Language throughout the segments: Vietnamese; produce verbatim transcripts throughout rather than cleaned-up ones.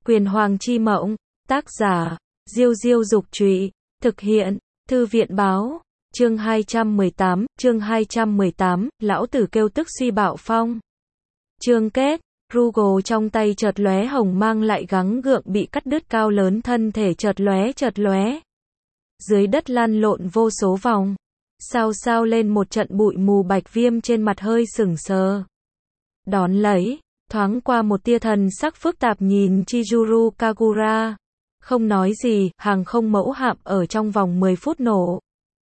Quyền Hoàng chi mộng, tác giả, Diêu Diêu Dục Trụy, thực hiện, Thư viện Báo, chương hai trăm mười tám, chương hai trăm mười tám, lão tử kêu tức suy bạo phong. Chương kết, Rugo trong tay chợt lóe hồng mang lại gắng gượng bị cắt đứt cao lớn thân thể chợt lóe chợt lóe. Dưới đất lăn lộn vô số vòng. Sao sao lên một trận bụi mù Bạch Viêm trên mặt hơi sững sờ. Đón lấy, thoáng qua một tia thần sắc phức tạp nhìn Chizuru Kagura. Không nói gì, hàng không mẫu hạm ở trong vòng mười phút nổ.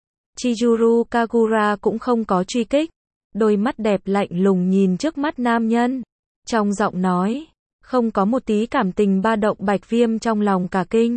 Chizuru Kagura cũng không có truy kích. Đôi mắt đẹp lạnh lùng nhìn trước mắt nam nhân. Trong giọng nói, không có một tí cảm tình ba động. Bạch Viêm trong lòng cả kinh.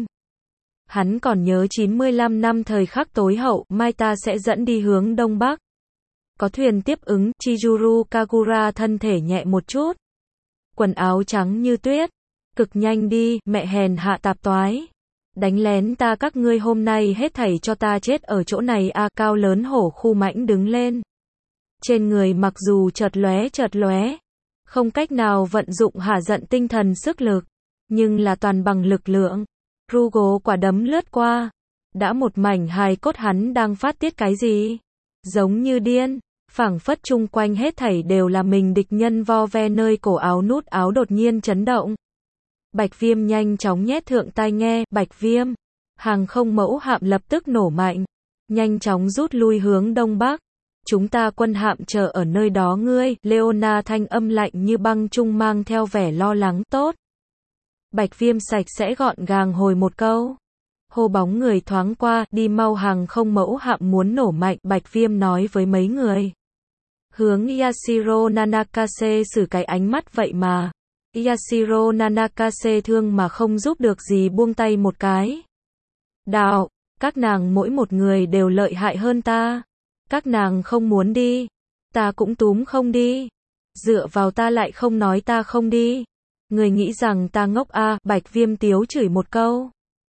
Hắn còn nhớ chín mươi lăm năm thời khắc tối hậu, mai ta sẽ dẫn đi hướng Đông Bắc. Có thuyền tiếp ứng, Chizuru Kagura thân thể nhẹ một chút. Quần áo trắng như tuyết. Cực nhanh đi, mẹ hèn hạ tạp toái. Đánh lén ta các ngươi hôm nay hết thảy cho ta chết ở chỗ này a. À, cao lớn hổ khu mãnh đứng lên. Trên người mặc dù chợt lóe chợt lóe, không cách nào vận dụng hả giận tinh thần sức lực, nhưng là toàn bằng lực lượng. Rugo quả đấm lướt qua, đã một mảnh hài cốt. Hắn đang phát tiết cái gì? Giống như điên, phảng phất chung quanh hết thảy đều là mình địch nhân. Vo ve nơi cổ áo nút áo đột nhiên chấn động. Bạch Viêm nhanh chóng nhét thượng tai nghe. Bạch Viêm, hàng không mẫu hạm lập tức nổ mạnh, nhanh chóng rút lui hướng Đông Bắc. Chúng ta quân hạm chờ ở nơi đó ngươi. Leona thanh âm lạnh như băng trung mang theo vẻ lo lắng. Tốt. Bạch Viêm sạch sẽ gọn gàng hồi một câu. Hô bóng người thoáng qua, đi mau, hàng không mẫu hạm muốn nổ mạnh. Bạch Viêm nói với mấy người. Hướng Yashiro Nanakase xử cái ánh mắt vậy mà. Yashiro Nanakase thương mà không giúp được gì buông tay một cái. Đạo, các nàng mỗi một người đều lợi hại hơn ta. Các nàng không muốn đi, ta cũng túm không đi. Dựa vào ta lại không nói ta không đi. Người nghĩ rằng ta ngốc a? À, Bạch Viêm tiếu chửi một câu.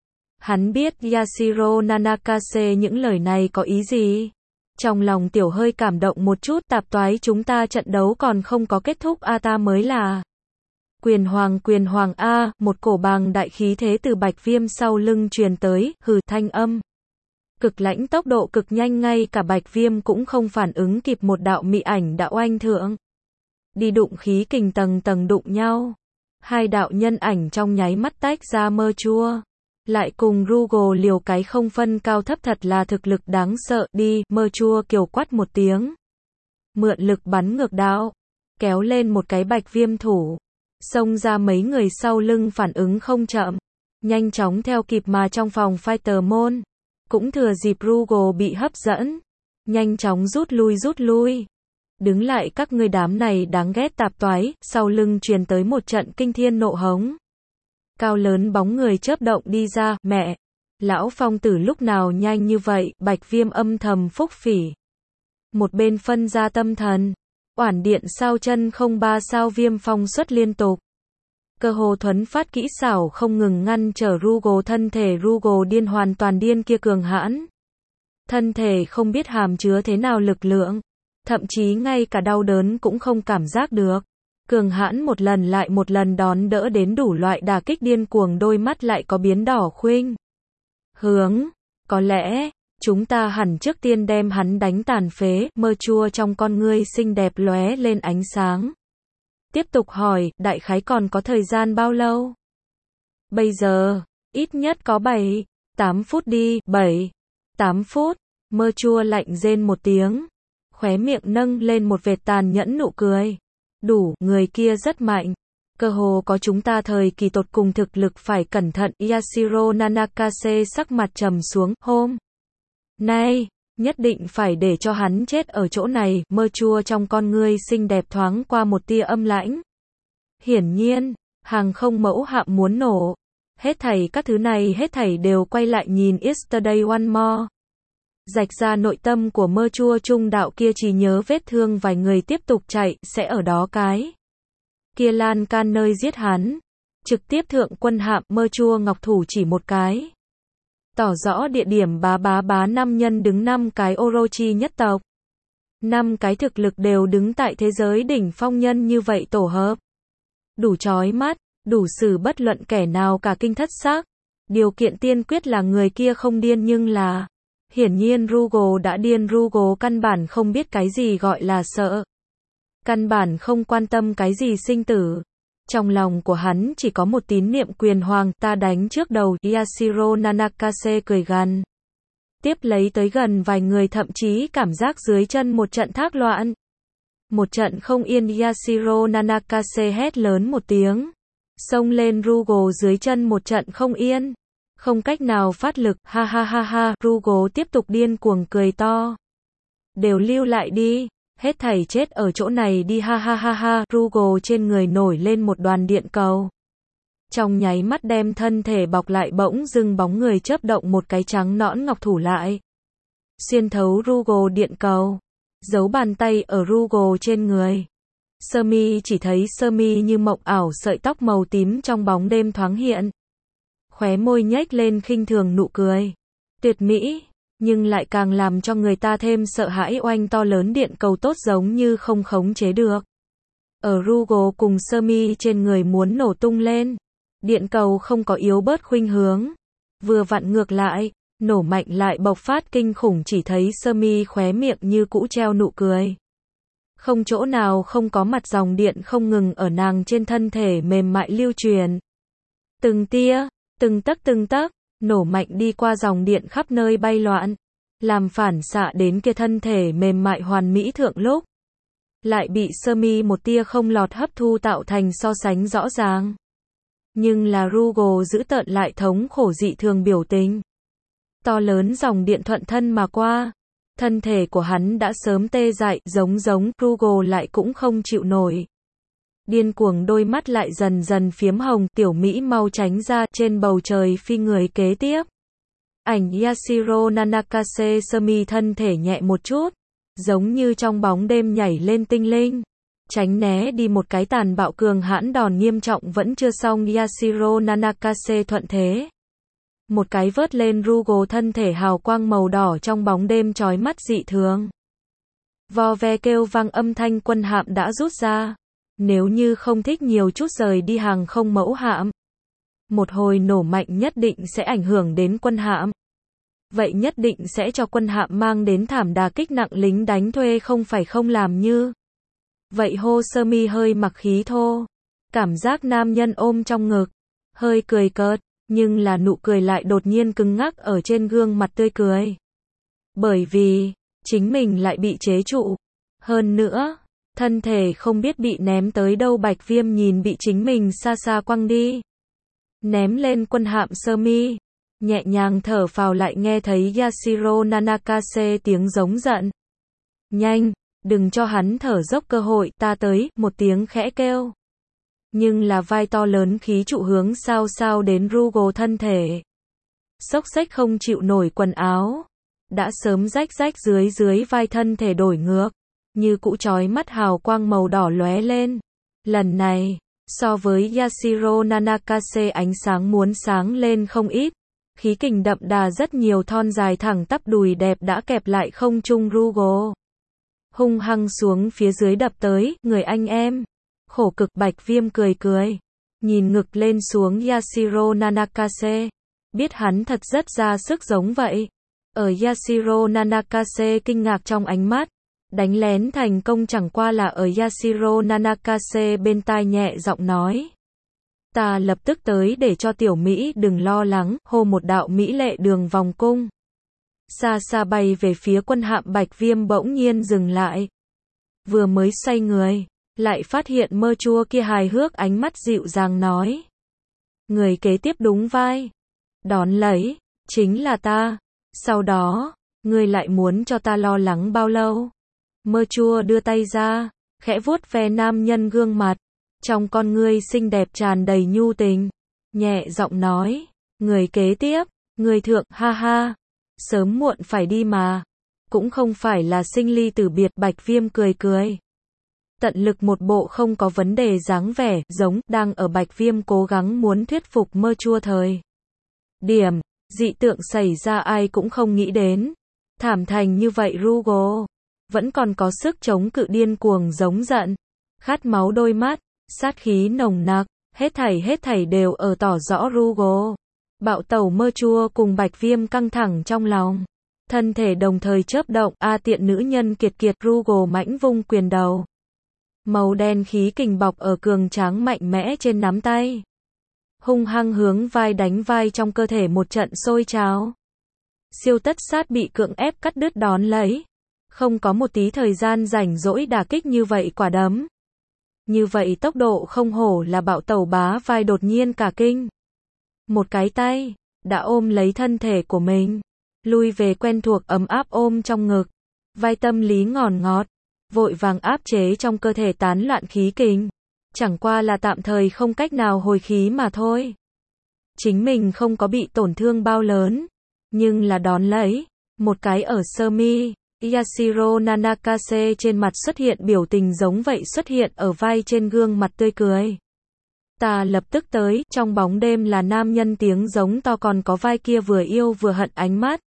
Hắn biết Yashiro Nanakase những lời này có ý gì. Trong lòng tiểu hơi cảm động một chút. Tạp toái, chúng ta trận đấu còn không có kết thúc a. À, ta mới là Quyền Hoàng. Quyền Hoàng a. À, một cổ bàng đại khí thế từ Bạch Viêm sau lưng truyền tới. Hừ, thanh âm cực lãnh, tốc độ cực nhanh, ngay cả Bạch Viêm cũng không phản ứng kịp. Một đạo mị ảnh đã oanh thượng. Đi đụng khí kình tầng tầng đụng nhau. Hai đạo nhân ảnh trong nháy mắt tách ra. Mơ chua lại cùng Rugo liều cái không phân cao thấp, thật là thực lực đáng sợ. Đi, Mơ chua kiều quát một tiếng. Mượn lực bắn ngược đạo. Kéo lên một cái Bạch Viêm thủ. Xông ra. Mấy người sau lưng phản ứng không chậm. Nhanh chóng theo kịp, mà trong phòng fighter môn cũng thừa dịp Rugo bị hấp dẫn. Nhanh chóng rút lui rút lui. Đứng lại các ngươi đám này đáng ghét tạp toái. Sau lưng truyền tới một trận kinh thiên nộ hống. Cao lớn bóng người chớp động đi ra. Mẹ, lão phong tử lúc nào nhanh như vậy? Bạch Viêm âm thầm phúc phỉ. Một bên phân ra tâm thần. Oản điện sao chân không ba sao Viêm phong xuất liên tục. Cơ hồ thuấn phát kỹ xảo không ngừng ngăn trở Rugo. Thân thể Rugo điên, hoàn toàn điên kia cường hãn. Thân thể không biết hàm chứa thế nào lực lượng. Thậm chí ngay cả đau đớn cũng không cảm giác được. Cường hãn một lần lại một lần đón đỡ đến đủ loại đả kích điên cuồng. Đôi mắt lại có biến đỏ khuynh hướng. Có lẽ chúng ta hẳn trước tiên đem hắn đánh tàn phế. Mơ chua trong con ngươi xinh đẹp lóe lên ánh sáng. Tiếp tục hỏi, đại khái còn có thời gian bao lâu? Bây giờ, ít nhất có bảy, tám phút đi. Bảy, tám phút. Mơ chua lạnh rên một tiếng. Khóe miệng nâng lên một vệt tàn nhẫn nụ cười. Đủ, người kia rất mạnh. Cơ hồ có chúng ta thời kỳ tột cùng, thực lực phải cẩn thận. Yashiro Nanakase sắc mặt trầm xuống. Hôm nay, nhất định phải để cho hắn chết ở chỗ này. Mơ chua trong con ngươi xinh đẹp thoáng qua một tia âm lãnh. Hiển nhiên, hàng không mẫu hạm muốn nổ. Hết thảy các thứ này hết thảy đều quay lại nhìn Yesterday One More. Rạch ra nội tâm của Mơ chua. Trung đạo kia chỉ nhớ vết thương vài người tiếp tục chạy, sẽ ở đó cái kia lan can nơi giết hắn. Trực tiếp thượng quân hạm. Mơ chua ngọc thủ chỉ một cái. Tỏ rõ địa điểm. Bá bá bá. Năm nhân đứng, năm cái Orochi nhất tộc. Năm cái thực lực đều đứng tại thế giới đỉnh phong nhân như vậy tổ hợp. Đủ chói mắt. đủ xử bất luận kẻ nào cả kinh thất xác. Điều kiện tiên quyết là người kia không điên nhưng là... Hiển nhiên Rugal đã điên. Rugal căn bản không biết cái gì gọi là sợ. Căn bản không quan tâm cái gì sinh tử. Trong lòng của hắn chỉ có một tín niệm quyền hoàng, ta đánh trước đầu. Yashiro Nanakase cười gằn. Tiếp lấy tới gần vài người, thậm chí cảm giác dưới chân một trận thác loạn. Một trận không yên. Yashiro Nanakase hét lớn một tiếng. Xông lên Rugal dưới chân một trận không yên. Không cách nào phát lực. Ha ha ha ha. Rugal tiếp tục điên cuồng cười to. Đều lưu lại đi. Hết thảy chết ở chỗ này đi. Ha ha ha ha. Rugal trên người nổi lên một đoàn điện cầu. Trong nháy mắt đem thân thể bọc lại, bỗng dưng bóng người chớp động một cái trắng nõn ngọc thủ lại. Xuyên thấu Rugal điện cầu. Giấu bàn tay ở Rugal trên người. Sơ mi chỉ thấy sơ mi như mộng ảo, sợi tóc màu tím trong bóng đêm thoáng hiện. Khóe môi nhếch lên khinh thường nụ cười. Tuyệt mỹ, nhưng lại càng làm cho người ta thêm sợ hãi. Oanh, to lớn điện cầu tốt giống như không khống chế được. Ở Rugal cùng sơ mi trên người muốn nổ tung lên. Điện cầu không có yếu bớt khuynh hướng. Vừa vặn ngược lại, nổ mạnh lại bộc phát kinh khủng. Chỉ thấy sơ mi khóe miệng như cũ treo nụ cười. Không chỗ nào không có, mặt dòng điện không ngừng ở nàng trên thân thể mềm mại lưu truyền. Từng tia, từng tấc từng tấc, nổ mạnh đi qua dòng điện khắp nơi bay loạn. Làm phản xạ đến kia thân thể mềm mại hoàn mỹ thượng lúc. Lại bị sơ mi một tia không lọt hấp thu, tạo thành so sánh rõ ràng. Nhưng là Rugal giữ tợn lại thống khổ dị thường biểu tình. To lớn dòng điện thuận thân mà qua. Thân thể của hắn đã sớm tê dại, giống giống, Rugal lại cũng không chịu nổi. Điên cuồng đôi mắt lại dần dần phiếm hồng, tiểu Mỹ mau tránh ra, trên bầu trời phi người kế tiếp. Ảnh Yashiro Nanakase sơ mi thân thể nhẹ một chút, giống như trong bóng đêm nhảy lên tinh linh. Tránh né đi một cái tàn bạo cường hãn đòn nghiêm trọng vẫn chưa xong. Yashiro Nanakase thuận thế. Một cái vớt lên Rugal thân thể hào quang màu đỏ trong bóng đêm chói mắt dị thường. Vo ve kêu vang, âm thanh quân hạm đã rút ra. Nếu như không thích nhiều chút rời đi hàng không mẫu hạm. Một hồi nổ mạnh nhất định sẽ ảnh hưởng đến quân hạm. Vậy nhất định sẽ cho quân hạm mang đến thảm đà kích nặng, lính đánh thuê không phải không làm như. Vậy hô sơ mi hơi mặc khí thô. Cảm giác nam nhân ôm trong ngực. Hơi cười cợt. Nhưng là nụ cười lại đột nhiên cứng ngắc ở trên gương mặt tươi cười. Bởi vì, chính mình lại bị chế trụ. Hơn nữa, thân thể không biết bị ném tới đâu. Bạch Viêm nhìn bị chính mình xa xa quăng đi. Ném lên quân hạm sơ mi. Nhẹ nhàng thở phào, lại nghe thấy Yashiro Nanakase tiếng giống giận. Nhanh, đừng cho hắn thở dốc cơ hội, ta tới, một tiếng khẽ kêu. Nhưng là vai to lớn khí trụ hướng sao sao đến Rugal thân thể. Xốc xếch không chịu nổi quần áo. Đã sớm rách rách dưới dưới vai thân thể đổi ngược. Như cũ chói mắt hào quang màu đỏ lóe lên. Lần này, so với Yashiro Nanakase ánh sáng muốn sáng lên không ít. Khí kình đậm đà rất nhiều, thon dài thẳng tắp đùi đẹp đã kẹp lại không trung Rugal. Hung hăng xuống phía dưới đập tới, người anh em. Khổ cực. Bạch Viêm cười cười. Nhìn ngực lên xuống Yashiro Nanakase. Biết hắn thật rất ra sức giống vậy. Ở Yashiro Nanakase kinh ngạc trong ánh mắt. Đánh lén thành công chẳng qua là ở Yashiro Nanakase bên tai nhẹ giọng nói. Ta lập tức tới để cho tiểu Mỹ đừng lo lắng. Hô một đạo mỹ lệ đường vòng cung. Xa xa bay về phía quân hạm. Bạch Viêm bỗng nhiên dừng lại. Vừa mới xoay người. Lại phát hiện mơ chua kia hài hước ánh mắt dịu dàng nói. Người kế tiếp đúng vai. Đón lấy. Chính là ta. Sau đó. Ngươi lại muốn cho ta lo lắng bao lâu? Mơ chua đưa tay ra. Khẽ vuốt ve nam nhân gương mặt. Trong con ngươi xinh đẹp tràn đầy nhu tình. Nhẹ giọng nói. Người kế tiếp. Người thượng. Ha ha. Sớm muộn phải đi mà. Cũng không phải là sinh ly tử biệt. Bạch Viêm cười cười. Tận lực một bộ không có vấn đề dáng vẻ, giống, đang ở Bạch Viêm cố gắng muốn thuyết phục mơ chua thời. Điểm, dị tượng xảy ra ai cũng không nghĩ đến. Thảm thành như vậy Rugal. Vẫn còn có sức chống cự, điên cuồng giống giận. Khát máu đôi mắt, sát khí nồng nặc, Hết thảy hết thảy đều ở tỏ rõ Rugo. Bạo tẩu mơ chua cùng Bạch Viêm căng thẳng trong lòng. Thân thể đồng thời chớp động, a tiện nữ nhân kiệt kiệt, Rugo mãnh vung quyền đầu. Màu đen khí kình bọc ở cường tráng mạnh mẽ trên nắm tay. Hung hăng hướng vai đánh vai, trong cơ thể một trận sôi trào. Siêu tất sát bị cưỡng ép cắt đứt đón lấy. Không có một tí thời gian rảnh rỗi đả kích như vậy quả đấm. Như vậy tốc độ không hổ là bạo tẩu bá vai, đột nhiên cả kinh. Một cái tay, đã ôm lấy thân thể của mình. Lui về quen thuộc ấm áp ôm trong ngực. Vai tâm lý ngòn ngọt. Vội vàng áp chế trong cơ thể tán loạn khí kình. Chẳng qua là tạm thời không cách nào hồi khí mà thôi. Chính mình không có bị tổn thương bao lớn. Nhưng là đón lấy. Một cái ở sơ mi. Yashiro Nanakase trên mặt xuất hiện biểu tình giống vậy, xuất hiện ở vai, trên gương mặt tươi cười. Ta lập tức tới, trong bóng đêm là nam nhân tiếng giống to, còn có vai kia vừa yêu vừa hận ánh mắt.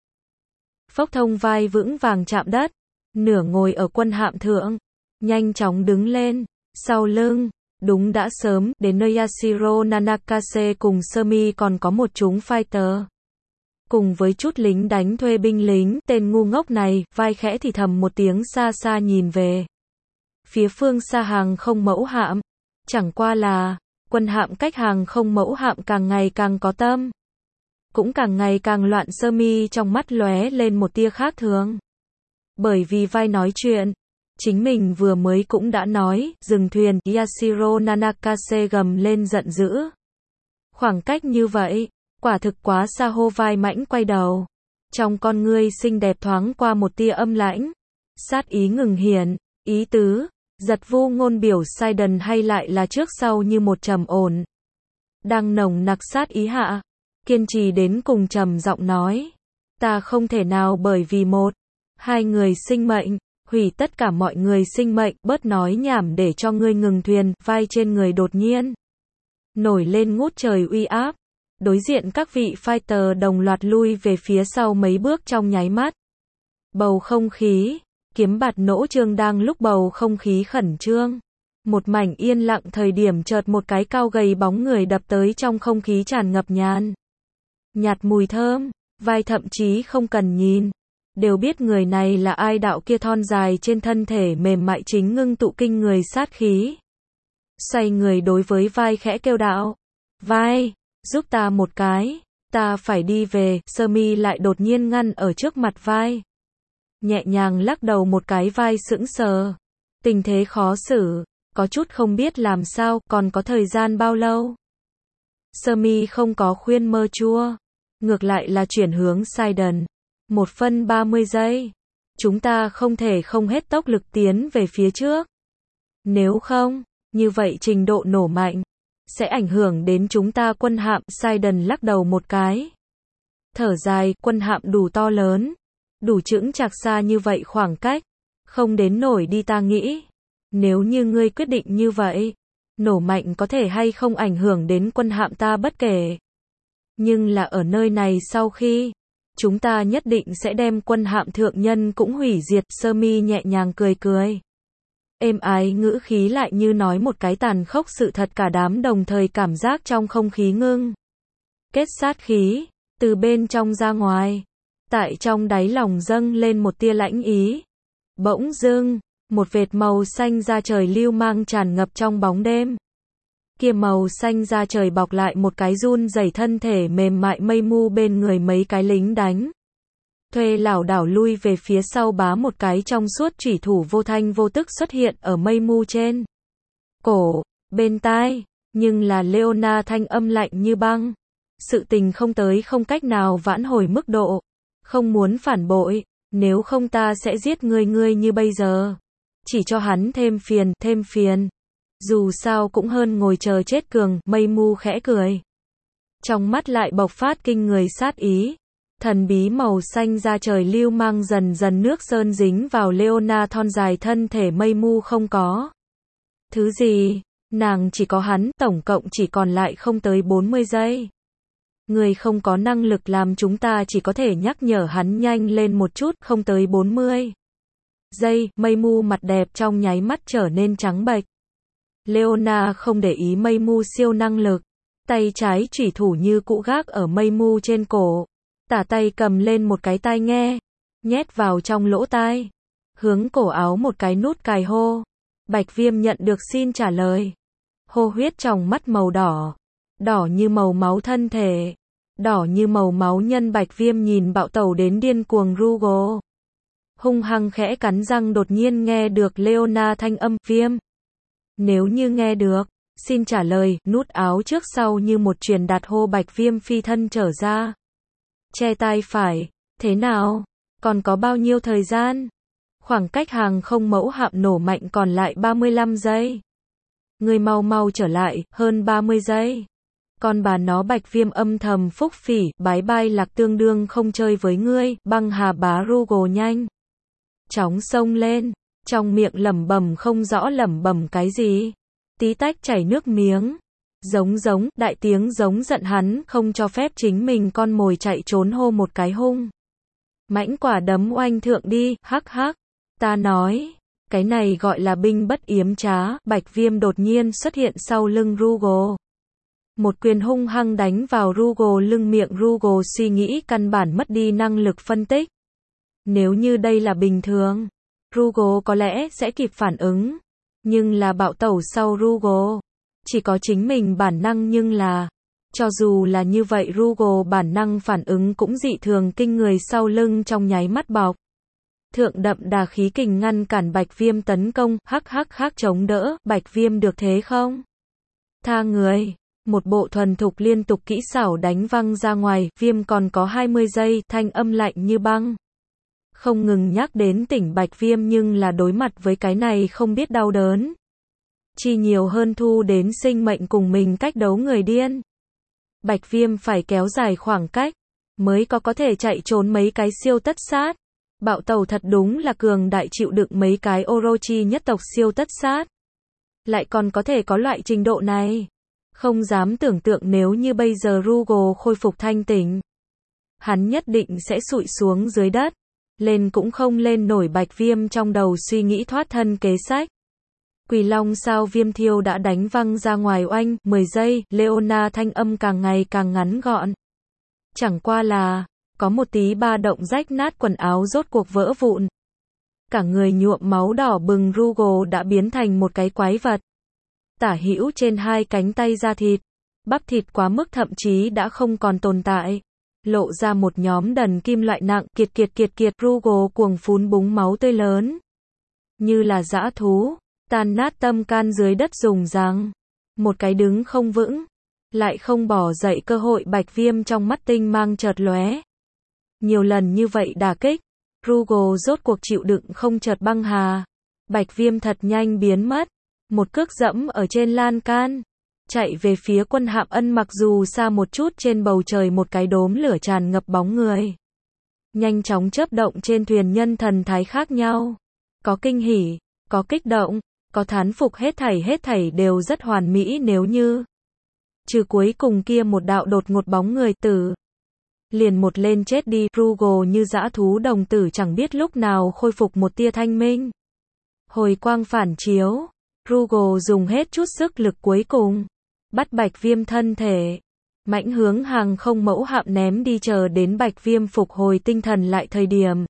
Phốc thông vai vững vàng chạm đất, nửa ngồi ở quân hạm thượng, nhanh chóng đứng lên, sau lưng, đúng đã sớm, đến nơi Yashiro Nanakase cùng Sumi còn có một chúng fighter. Cùng với chút lính đánh thuê binh lính, tên ngu ngốc này, vai khẽ thì thầm một tiếng, xa xa nhìn về. Phía phương xa hàng không mẫu hạm, chẳng qua là, quân hạm cách hàng không mẫu hạm càng ngày càng có tâm. Cũng càng ngày càng loạn, Sumi trong mắt lóe lên một tia khác thường. Bởi vì vai nói chuyện, chính mình vừa mới cũng đã nói, dừng thuyền, Yashiro Nanakase gầm lên giận dữ. Khoảng cách như vậy, quả thực quá xa, hô vai mãnh quay đầu. Trong con ngươi xinh đẹp thoáng qua một tia âm lãnh. Sát ý ngừng hiện, ý tứ, giật vu ngôn biểu sai đần hay lại là trước sau như một trầm ổn. Đang nồng nặc sát ý hạ, kiên trì đến cùng trầm giọng nói. Ta không thể nào bởi vì một, hai người sinh mệnh, hủy tất cả mọi người sinh mệnh, bớt nói nhảm để cho ngươi ngừng thuyền, vai trên người đột nhiên. Nổi lên ngút trời uy áp. Đối diện các vị fighter đồng loạt lui về phía sau mấy bước trong nháy mắt. Bầu không khí, kiếm bạt nỗ trương đang lúc bầu không khí khẩn trương. Một mảnh yên lặng thời điểm chợt một cái cao gầy bóng người đập tới, trong không khí tràn ngập nhàn nhạt mùi thơm, vai thậm chí không cần nhìn. Đều biết người này là ai, đạo kia thon dài trên thân thể mềm mại chính ngưng tụ kinh người sát khí. Xoay người đối với vai khẽ kêu đạo. Vai, giúp ta một cái, ta phải đi về. Sumi lại đột nhiên ngăn ở trước mặt vai. Nhẹ nhàng lắc đầu một cái, vai sững sờ. Tình thế khó xử, có chút không biết làm sao, còn có thời gian bao lâu. Sumi không có khuyên mơ chua, ngược lại là chuyển hướng sai đần. Một phân ba mươi giây. Chúng ta không thể không hết tốc lực tiến về phía trước. Nếu không, như vậy trình độ nổ mạnh sẽ ảnh hưởng đến chúng ta. Quân hạm, sai đần lắc đầu một cái. Thở dài, quân hạm đủ to lớn, đủ chững chạc, xa như vậy khoảng cách, không đến nổi đi. Ta nghĩ, nếu như ngươi quyết định như vậy, nổ mạnh có thể hay không ảnh hưởng đến quân hạm ta bất kể. Nhưng là ở nơi này, sau khi chúng ta nhất định sẽ đem quân hạm thượng nhân cũng hủy diệt. Sumi nhẹ nhàng cười cười. Êm ái ngữ khí lại như nói một cái tàn khốc sự thật, cả đám đồng thời cảm giác trong không khí ngưng kết sát khí, từ bên trong ra ngoài. Tại trong đáy lòng dâng lên một tia lãnh ý. Bỗng dưng, một vệt màu xanh da trời lưu mang tràn ngập trong bóng đêm. Kia màu xanh da trời bọc lại một cái run rẩy thân thể mềm mại mây mu bên người mấy cái lính đánh thuê lảo đảo lui về phía sau, bá một cái trong suốt chủy thủ vô thanh vô tức xuất hiện ở mây mu trên cổ, bên tai, nhưng là Leona thanh âm lạnh như băng. Sự tình không tới không cách nào vãn hồi mức độ, không muốn phản bội, nếu không ta sẽ giết ngươi. Ngươi như bây giờ, chỉ cho hắn thêm phiền, thêm phiền. Dù sao cũng hơn ngồi chờ chết cường. Mây mu khẽ cười, trong mắt lại bộc phát kinh người sát ý. Thần bí màu xanh da trời lưu mang dần dần nước sơn dính vào Leona thon dài thân thể. Mây mu không có thứ gì, nàng chỉ có hắn, tổng cộng chỉ còn lại không tới bốn mươi giây. Người không có năng lực làm chúng ta chỉ có thể nhắc nhở hắn nhanh lên một chút, không tới bốn mươi giây. Mây mu mặt đẹp trong nháy mắt trở nên trắng bệch. Leona không để ý mây mu siêu năng lực. Tay trái chủy thủ như cũ gác ở mây mu trên cổ. Tả tay cầm lên một cái tai nghe. Nhét vào trong lỗ tai. Hướng cổ áo một cái nút cài hô. Bạch Viêm nhận được xin trả lời. Hô huyết trong mắt màu đỏ. Đỏ như màu máu thân thể. Đỏ như màu máu nhân. Bạch Viêm nhìn bạo tẩu đến điên cuồng Rugo. Hung hăng khẽ cắn răng, đột nhiên nghe được Leona thanh âm. Viêm. Nếu như nghe được, xin trả lời. Nút áo trước sau như một truyền đạt hô. Bạch Viêm phi thân trở ra. Che tai phải. Thế nào? Còn có bao nhiêu thời gian? Khoảng cách hàng không mẫu hạm nổ mạnh còn lại ba mươi lăm giây. Ngươi mau mau trở lại, hơn ba mươi giây. Con bà nó. Bạch Viêm âm thầm phúc phỉ, bái bai lạc tương đương không chơi với ngươi. Băng hà bá Rugo nhanh chóng xông lên, trong miệng lẩm bẩm không rõ lẩm bẩm cái gì. Tí tách chảy nước miếng. Giống giống, đại tiếng giống giận hắn không cho phép chính mình con mồi chạy trốn, hô một cái hung mãnh quả đấm oanh thượng đi. Hắc hắc. Ta nói, cái này gọi là binh bất yếm trá. Bạch Viêm đột nhiên xuất hiện sau lưng Rugo. Một quyền hung hăng đánh vào Rugo lưng. Miệng Rugo suy nghĩ căn bản mất đi năng lực phân tích. Nếu như đây là bình thường, Rugo có lẽ sẽ kịp phản ứng. Nhưng là bạo tẩu sau Rugo. Chỉ có chính mình bản năng, nhưng là cho dù là như vậy Rugo bản năng phản ứng cũng dị thường kinh người. Sau lưng trong nháy mắt bọc thượng đậm đà khí kình ngăn cản Bạch Viêm tấn công. Hắc hắc hắc, chống đỡ. Bạch Viêm được thế không? Tha người. Một bộ thuần thục liên tục kỹ xảo đánh văng ra ngoài. Viêm còn có hai mươi giây. Thanh âm lạnh như băng không ngừng nhắc đến tỉnh Bạch Viêm, nhưng là đối mặt với cái này không biết đau đớn. Chi nhiều hơn thu đến sinh mệnh cùng mình cách đấu người điên. Bạch Viêm phải kéo dài khoảng cách mới có có thể chạy trốn mấy cái siêu tất sát. Bạo tẩu thật đúng là cường đại, chịu đựng mấy cái Orochi nhất tộc siêu tất sát. Lại còn có thể có loại trình độ này. Không dám tưởng tượng nếu như bây giờ Rugo khôi phục thanh tỉnh. Hắn nhất định sẽ sụi xuống dưới đất. Lên cũng không lên nổi. Bạch Viêm trong đầu suy nghĩ thoát thân kế sách. Quỷ long sao Viêm thiêu đã đánh văng ra ngoài. Oanh, mười giây. Leona thanh âm càng ngày càng ngắn gọn. Chẳng qua là có một tí ba động, rách nát quần áo rốt cuộc vỡ vụn. Cả người nhuộm máu đỏ bừng. Rugo đã biến thành một cái quái vật. Tả hữu trên hai cánh tay da thịt, bắp thịt quá mức thậm chí đã không còn tồn tại. Lộ ra một nhóm đần kim loại nặng. Kiệt kiệt kiệt kiệt. Rugo cuồng phun búng máu tươi lớn. Như là dã thú. Tan nát tâm can dưới đất dùng răng. Một cái đứng không vững. Lại không bỏ dậy cơ hội. Bạch Viêm trong mắt tinh mang chợt lóe. Nhiều lần như vậy đả kích. Rugo rốt cuộc chịu đựng không, chợt băng hà. Bạch Viêm thật nhanh biến mất. Một cước dẫm ở trên lan can. Chạy về phía quân hạm ân. Mặc dù xa một chút, trên bầu trời một cái đốm lửa tràn ngập bóng người. Nhanh chóng chớp động trên thuyền nhân, thần thái khác nhau. Có kinh hỉ, có kích động, có thán phục, hết thảy hết thảy đều rất hoàn mỹ. Nếu như trừ cuối cùng kia một đạo đột ngột bóng người tử. Liền một lên chết đi. Rugo như dã thú đồng tử chẳng biết lúc nào khôi phục một tia thanh minh. Hồi quang phản chiếu. Rugo dùng hết chút sức lực cuối cùng. Bắt Bạch Viêm thân thể. Mãnh hướng hàng không mẫu hạm ném đi, chờ đến Bạch Viêm phục hồi tinh thần lại thời điểm.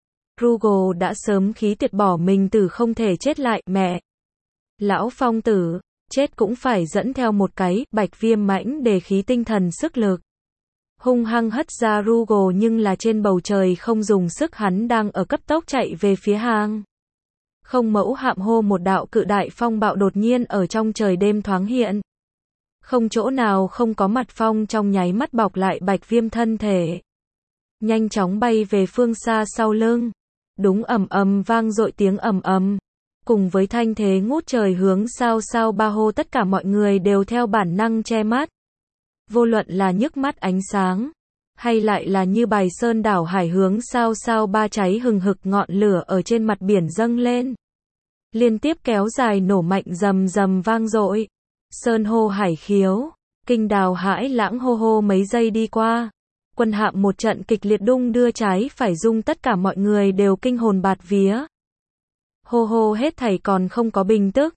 Rugo đã sớm khí tiệt bỏ mình tử, không thể chết lại. Mẹ! Lão Phong tử, chết cũng phải dẫn theo một cái. Bạch Viêm mãnh đề khí tinh thần sức lực. Hung hăng hất ra Rugo, nhưng là trên bầu trời không dùng sức, hắn đang ở cấp tốc chạy về phía hàng không mẫu hạm. Hô, một đạo cự đại phong bạo đột nhiên ở trong trời đêm thoáng hiện. Không chỗ nào không có mặt phong trong nháy mắt bọc lại Bạch Viêm thân thể. Nhanh chóng bay về phương xa sau lưng. Đúng, ầm ầm vang dội tiếng ầm ầm. Cùng với thanh thế ngút trời hướng sao sao ba hô, tất cả mọi người đều theo bản năng che mắt. Vô luận là nhức mắt ánh sáng, hay lại là như bài sơn đảo hải hướng sao sao ba cháy hừng hực, ngọn lửa ở trên mặt biển dâng lên. Liên tiếp kéo dài nổ mạnh rầm rầm vang dội. Sơn hô hải khiếu, kinh đào hãi lãng hô hô mấy giây đi qua. Quân hạm một trận kịch liệt đung đưa trái phải rung, tất cả mọi người đều kinh hồn bạt vía. Hô hô hết thảy còn không có bình tức.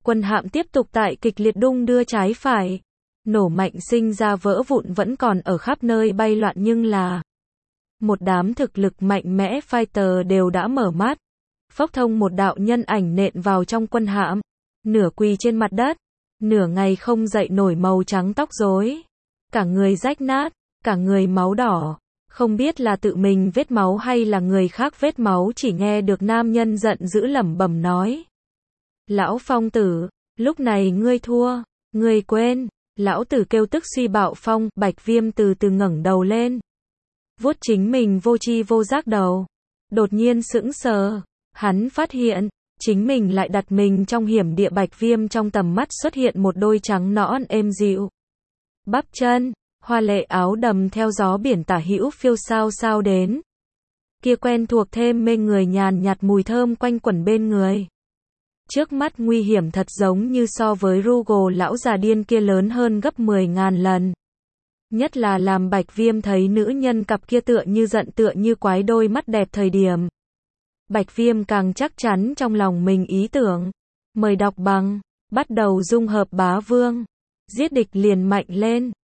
Quân hạm tiếp tục tại kịch liệt đung đưa trái phải. Nổ mạnh sinh ra vỡ vụn vẫn còn ở khắp nơi bay loạn nhưng là một đám thực lực mạnh mẽ fighter đều đã mở mắt. Phốc thông một đạo nhân ảnh nện vào trong quân hạm. Nửa quỳ trên mặt đất. Nửa ngày không dậy nổi màu trắng tóc rối. Cả người rách nát. Cả người máu đỏ. Không biết là tự mình vết máu hay là người khác vết máu, chỉ nghe được nam nhân giận dữ lẩm bẩm nói. Lão Phong tử, lúc này ngươi thua, ngươi quên. Lão tử kêu tức suy bạo phong, Bạch Viêm từ từ ngẩng đầu lên. Vuốt chính mình vô tri vô giác đầu. Đột nhiên sững sờ, hắn phát hiện, chính mình lại đặt mình trong hiểm địa. Bạch Viêm trong tầm mắt xuất hiện một đôi trắng nõn êm dịu. Bắp chân, hoa lệ áo đầm theo gió biển tả hữu phiêu sao sao đến. Kia quen thuộc thêm mê người, nhàn nhạt mùi thơm quanh quẩn bên người. Trước mắt nguy hiểm thật giống như so với Rugal lão già điên kia lớn hơn gấp mười ngàn lần. Nhất là làm Bạch Viêm thấy nữ nhân cặp kia tựa như giận tựa như quái đôi mắt đẹp thời điểm. Bạch Viêm càng chắc chắn trong lòng mình ý tưởng. Mời đọc bằng, bắt đầu dung hợp bá vương. Giết địch liền mạnh lên.